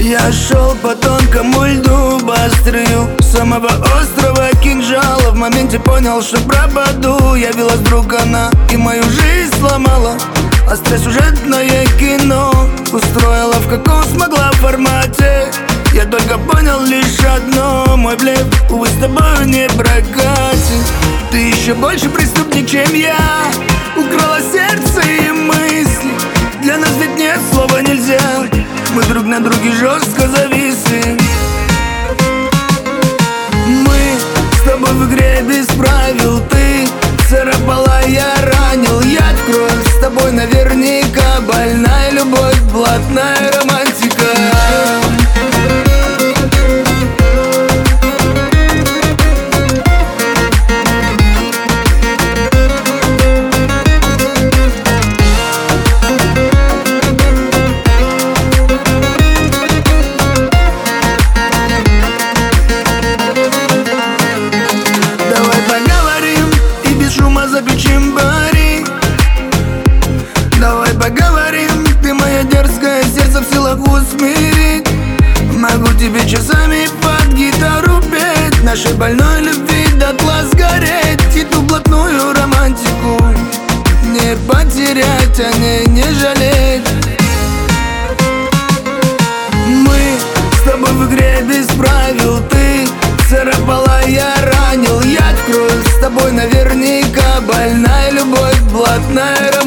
Я шел по тонкому льду, быстрою самого острова кинжала. В моменте понял, что пропаду. Явилась вдруг она и мою жизнь сломала. Остросюжетное кино устроила в каком смогла формате. Я только понял лишь одно: мой блеф, увы, с тобой не прокатит. Ты еще больше преступник, чем я. Украла сердце и мысли. Для нас ведь нет слова нельзя. Мы друг на друге жестко зависли. Мы с тобой в игре без правил. Ты царапала, я ранил. Яд в кровь, с тобой наверняка больная любовь, блатная романтика. Заключим пари. Давай поговорим. Ты моя дерзкое сердце в силах усмирить. Могу тебе часами под гитару петь. Нашей больной любви дотла сгореть. И ту блатную романтику не потерять, о ней не жалеть. Мы с тобой в игре без правил. Ты царапала, я ранил. Яд в кровь, с тобой наверняка больная любовь, блатная